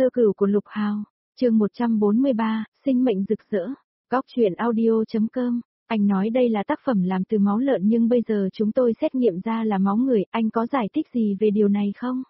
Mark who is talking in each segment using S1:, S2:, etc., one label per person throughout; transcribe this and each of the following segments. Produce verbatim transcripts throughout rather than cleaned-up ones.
S1: Sơ cửu của Lục Hào, chương một trăm bốn mươi ba, sinh mệnh rực rỡ. Góc truyện audio.com. Anh nói đây là tác phẩm làm từ máu lợn nhưng bây giờ chúng tôi xét nghiệm ra là máu người, anh có giải thích gì về điều này không?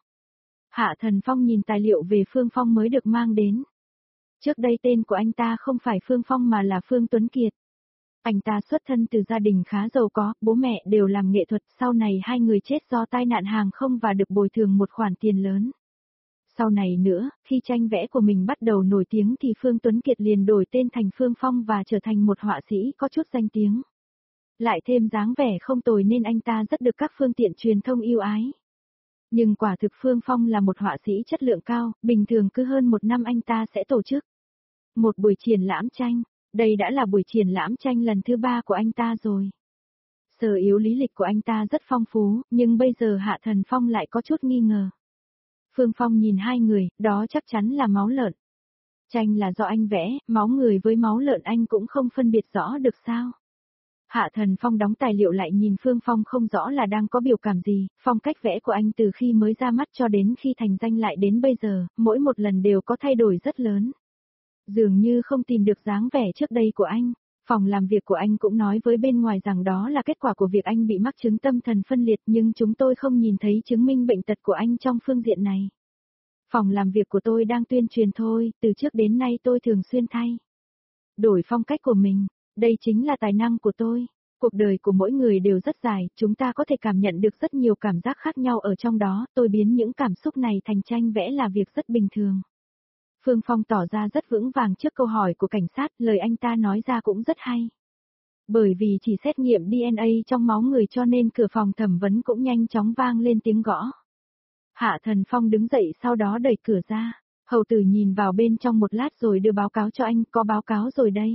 S1: Hạ Thần Phong nhìn tài liệu về Phương Phong mới được mang đến. Trước đây tên của anh ta không phải Phương Phong mà là Phương Tuấn Kiệt. Anh ta xuất thân từ gia đình khá giàu có, bố mẹ đều làm nghệ thuật, sau này hai người chết do tai nạn hàng không và được bồi thường một khoản tiền lớn. Sau này nữa, khi tranh vẽ của mình bắt đầu nổi tiếng thì Phương Tuấn Kiệt liền đổi tên thành Phương Phong và trở thành một họa sĩ có chút danh tiếng. Lại thêm dáng vẻ không tồi nên anh ta rất được các phương tiện truyền thông yêu ái. Nhưng quả thực Phương Phong là một họa sĩ chất lượng cao, bình thường cứ hơn một năm anh ta sẽ tổ chức một buổi triển lãm tranh. Đây đã là buổi triển lãm tranh lần thứ ba của anh ta rồi. Sở yếu lý lịch của anh ta rất phong phú, nhưng bây giờ Hạ Thần Phong lại có chút nghi ngờ. Phương Phong nhìn hai người, đó chắc chắn là máu lợn. Tranh là do anh vẽ, máu người với máu lợn anh cũng không phân biệt rõ được sao? Hạ Thần Phong đóng tài liệu lại nhìn Phương Phong không rõ là đang có biểu cảm gì, phong cách vẽ của anh từ khi mới ra mắt cho đến khi thành danh lại đến bây giờ, mỗi một lần đều có thay đổi rất lớn. Dường như không tìm được dáng vẻ trước đây của anh. Phòng làm việc của anh cũng nói với bên ngoài rằng đó là kết quả của việc anh bị mắc chứng tâm thần phân liệt nhưng chúng tôi không nhìn thấy chứng minh bệnh tật của anh trong phương diện này. Phòng làm việc của tôi đang tuyên truyền thôi, từ trước đến nay tôi thường xuyên thay đổi phong cách của mình, đây chính là tài năng của tôi. Cuộc đời của mỗi người đều rất dài, chúng ta có thể cảm nhận được rất nhiều cảm giác khác nhau ở trong đó, tôi biến những cảm xúc này thành tranh vẽ là việc rất bình thường. Phương Phong tỏ ra rất vững vàng trước câu hỏi của cảnh sát, lời anh ta nói ra cũng rất hay. Bởi vì chỉ xét nghiệm đê en a trong máu người cho nên cửa phòng thẩm vấn cũng nhanh chóng vang lên tiếng gõ. Hạ Thần Phong đứng dậy sau đó đẩy cửa ra, hầu tử nhìn vào bên trong một lát rồi đưa báo cáo cho anh, có báo cáo rồi đây.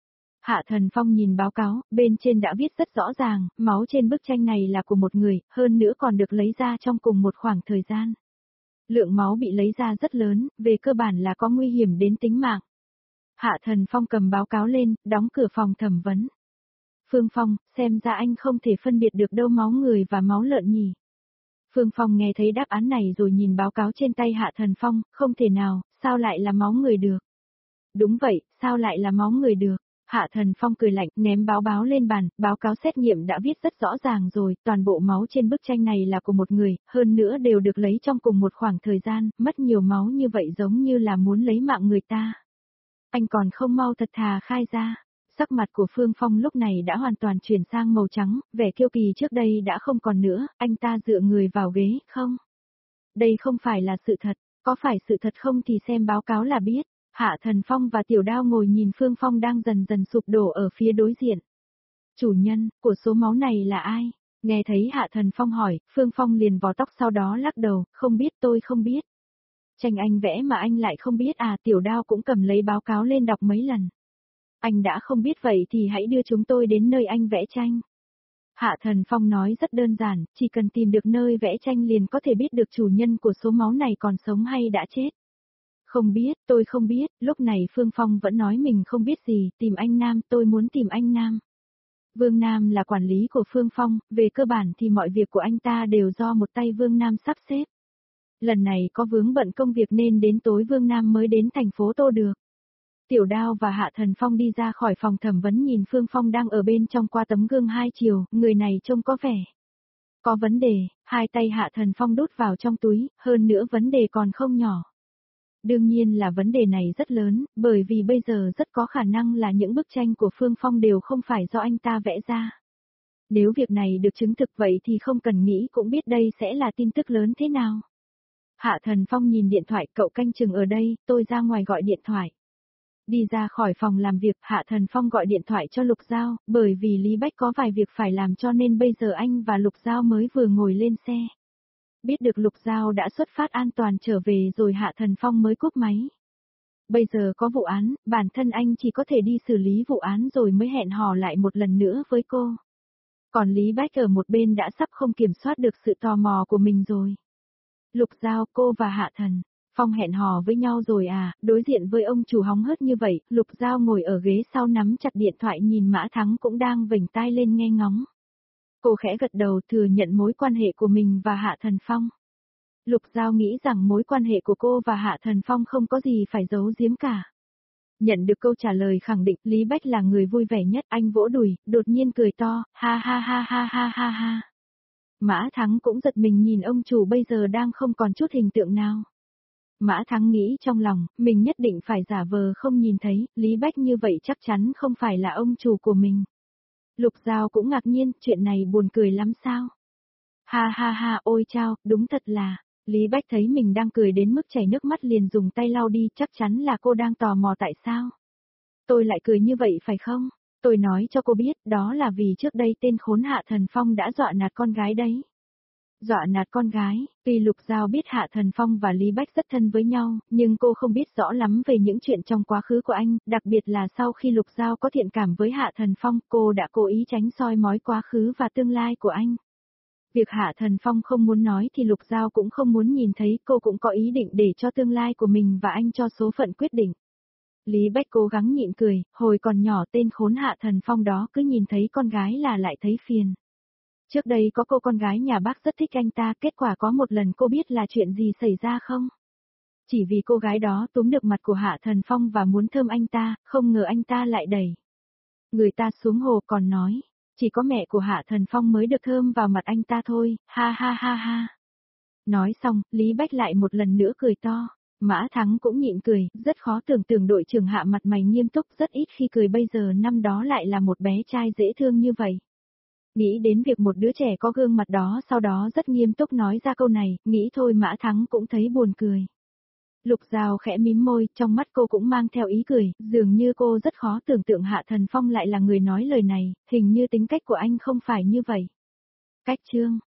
S1: Hạ Thần Phong nhìn báo cáo, bên trên đã viết rất rõ ràng, máu trên bức tranh này là của một người, hơn nữa còn được lấy ra trong cùng một khoảng thời gian. Lượng máu bị lấy ra rất lớn, về cơ bản là có nguy hiểm đến tính mạng. Hạ Thần Phong cầm báo cáo lên, đóng cửa phòng thẩm vấn. Phương Phong, xem ra anh không thể phân biệt được đâu máu người và máu lợn nhỉ. Phương Phong nghe thấy đáp án này rồi nhìn báo cáo trên tay Hạ Thần Phong, không thể nào, sao lại là máu người được? Đúng vậy, sao lại là máu người được? Hạ Thần Phong cười lạnh, ném báo báo lên bàn, báo cáo xét nghiệm đã viết rất rõ ràng rồi, toàn bộ máu trên bức tranh này là của một người, hơn nữa đều được lấy trong cùng một khoảng thời gian, mất nhiều máu như vậy giống như là muốn lấy mạng người ta. Anh còn không mau thật thà khai ra. Sắc mặt của Phương Phong lúc này đã hoàn toàn chuyển sang màu trắng, vẻ kiêu kỳ trước đây đã không còn nữa, anh ta dựa người vào ghế, không? Đây không phải là sự thật, có phải sự thật không thì xem báo cáo là biết. Hạ Thần Phong và Tiểu Đao ngồi nhìn Phương Phong đang dần dần sụp đổ ở phía đối diện. Chủ nhân của số máu này là ai? Nghe thấy Hạ Thần Phong hỏi, Phương Phong liền vò tóc sau đó lắc đầu, không biết tôi không biết. Tranh anh vẽ mà anh lại không biết à? Tiểu Đao cũng cầm lấy báo cáo lên đọc mấy lần. Anh đã không biết vậy thì hãy đưa chúng tôi đến nơi anh vẽ tranh. Hạ Thần Phong nói rất đơn giản, chỉ cần tìm được nơi vẽ tranh liền có thể biết được chủ nhân của số máu này còn sống hay đã chết. Không biết, tôi không biết, lúc này Phương Phong vẫn nói mình không biết gì, tìm anh Nam, tôi muốn tìm anh Nam. Vương Nam là quản lý của Phương Phong, về cơ bản thì mọi việc của anh ta đều do một tay Vương Nam sắp xếp. Lần này có vướng bận công việc nên đến tối Vương Nam mới đến thành phố Tô được. Tiểu Đao và Hạ Thần Phong đi ra khỏi phòng thẩm vấn nhìn Phương Phong đang ở bên trong qua tấm gương hai chiều, người này trông có vẻ có vấn đề, hai tay Hạ Thần Phong đút vào trong túi, hơn nữa vấn đề còn không nhỏ. Đương nhiên là vấn đề này rất lớn, bởi vì bây giờ rất có khả năng là những bức tranh của Phương Phong đều không phải do anh ta vẽ ra. Nếu việc này được chứng thực vậy thì không cần nghĩ cũng biết đây sẽ là tin tức lớn thế nào. Hạ Thần Phong nhìn điện thoại, cậu canh chừng ở đây, tôi ra ngoài gọi điện thoại. Đi ra khỏi phòng làm việc, Hạ Thần Phong gọi điện thoại cho Lục Giao, bởi vì Lý Bách có vài việc phải làm cho nên bây giờ anh và Lục Giao mới vừa ngồi lên xe. Biết được Lục Giao đã xuất phát an toàn trở về rồi Hạ Thần Phong mới cúp máy. Bây giờ có vụ án, bản thân anh chỉ có thể đi xử lý vụ án rồi mới hẹn hò lại một lần nữa với cô. Còn Lý Bách ở một bên đã sắp không kiểm soát được sự tò mò của mình rồi. Lục Giao, cô và Hạ Thần Phong hẹn hò với nhau rồi à? Đối diện với ông chủ hóng hớt như vậy, Lục Giao ngồi ở ghế sau nắm chặt điện thoại nhìn Mã Thắng cũng đang vểnh tai lên nghe ngóng. Cô khẽ gật đầu thừa nhận mối quan hệ của mình và Hạ Thần Phong. Lục Giao nghĩ rằng mối quan hệ của cô và Hạ Thần Phong không có gì phải giấu giếm cả. Nhận được câu trả lời khẳng định, Lý Bách là người vui vẻ nhất, anh vỗ đùi, đột nhiên cười to, ha ha ha ha ha ha ha. Mã Thắng cũng giật mình nhìn ông chủ bây giờ đang không còn chút hình tượng nào. Mã Thắng nghĩ trong lòng, mình nhất định phải giả vờ không nhìn thấy, Lý Bách như vậy chắc chắn không phải là ông chủ của mình. Lục Giao cũng ngạc nhiên, chuyện này buồn cười lắm sao? Ha ha ha, ôi chao, đúng thật là. Lý Bách thấy mình đang cười đến mức chảy nước mắt liền dùng tay lau đi, chắc chắn là cô đang tò mò tại sao. Tôi lại cười như vậy phải không? Tôi nói cho cô biết, đó là vì trước đây tên khốn Hạ Thần Phong đã dọa nạt con gái đấy. Dọa nạt con gái, tuy Lục Giao biết Hạ Thần Phong và Lý Bách rất thân với nhau, nhưng cô không biết rõ lắm về những chuyện trong quá khứ của anh, đặc biệt là sau khi Lục Giao có thiện cảm với Hạ Thần Phong, cô đã cố ý tránh soi mói quá khứ và tương lai của anh. Việc Hạ Thần Phong không muốn nói thì Lục Giao cũng không muốn nhìn thấy, cô cũng có ý định để cho tương lai của mình và anh cho số phận quyết định. Lý Bách cố gắng nhịn cười, hồi còn nhỏ tên khốn Hạ Thần Phong đó cứ nhìn thấy con gái là lại thấy phiền. Trước đây có cô con gái nhà bác rất thích anh ta, kết quả có một lần cô biết là chuyện gì xảy ra không? Chỉ vì cô gái đó túm được mặt của Hạ Thần Phong và muốn thơm anh ta, không ngờ anh ta lại đẩy người ta xuống hồ còn nói, chỉ có mẹ của Hạ Thần Phong mới được thơm vào mặt anh ta thôi, ha ha ha ha. Nói xong, Lý Bách lại một lần nữa cười to. Mã Thắng cũng nhịn cười, rất khó tưởng tượng đội trưởng Hạ mặt mày nghiêm túc rất ít khi cười bây giờ năm đó lại là một bé trai dễ thương như vậy. Nghĩ đến việc một đứa trẻ có gương mặt đó sau đó rất nghiêm túc nói ra câu này, nghĩ thôi Mã Thắng cũng thấy buồn cười. Lục Giao khẽ mím môi, trong mắt cô cũng mang theo ý cười, dường như cô rất khó tưởng tượng Hạ Thần Phong lại là người nói lời này, hình như tính cách của anh không phải như vậy. Cách chương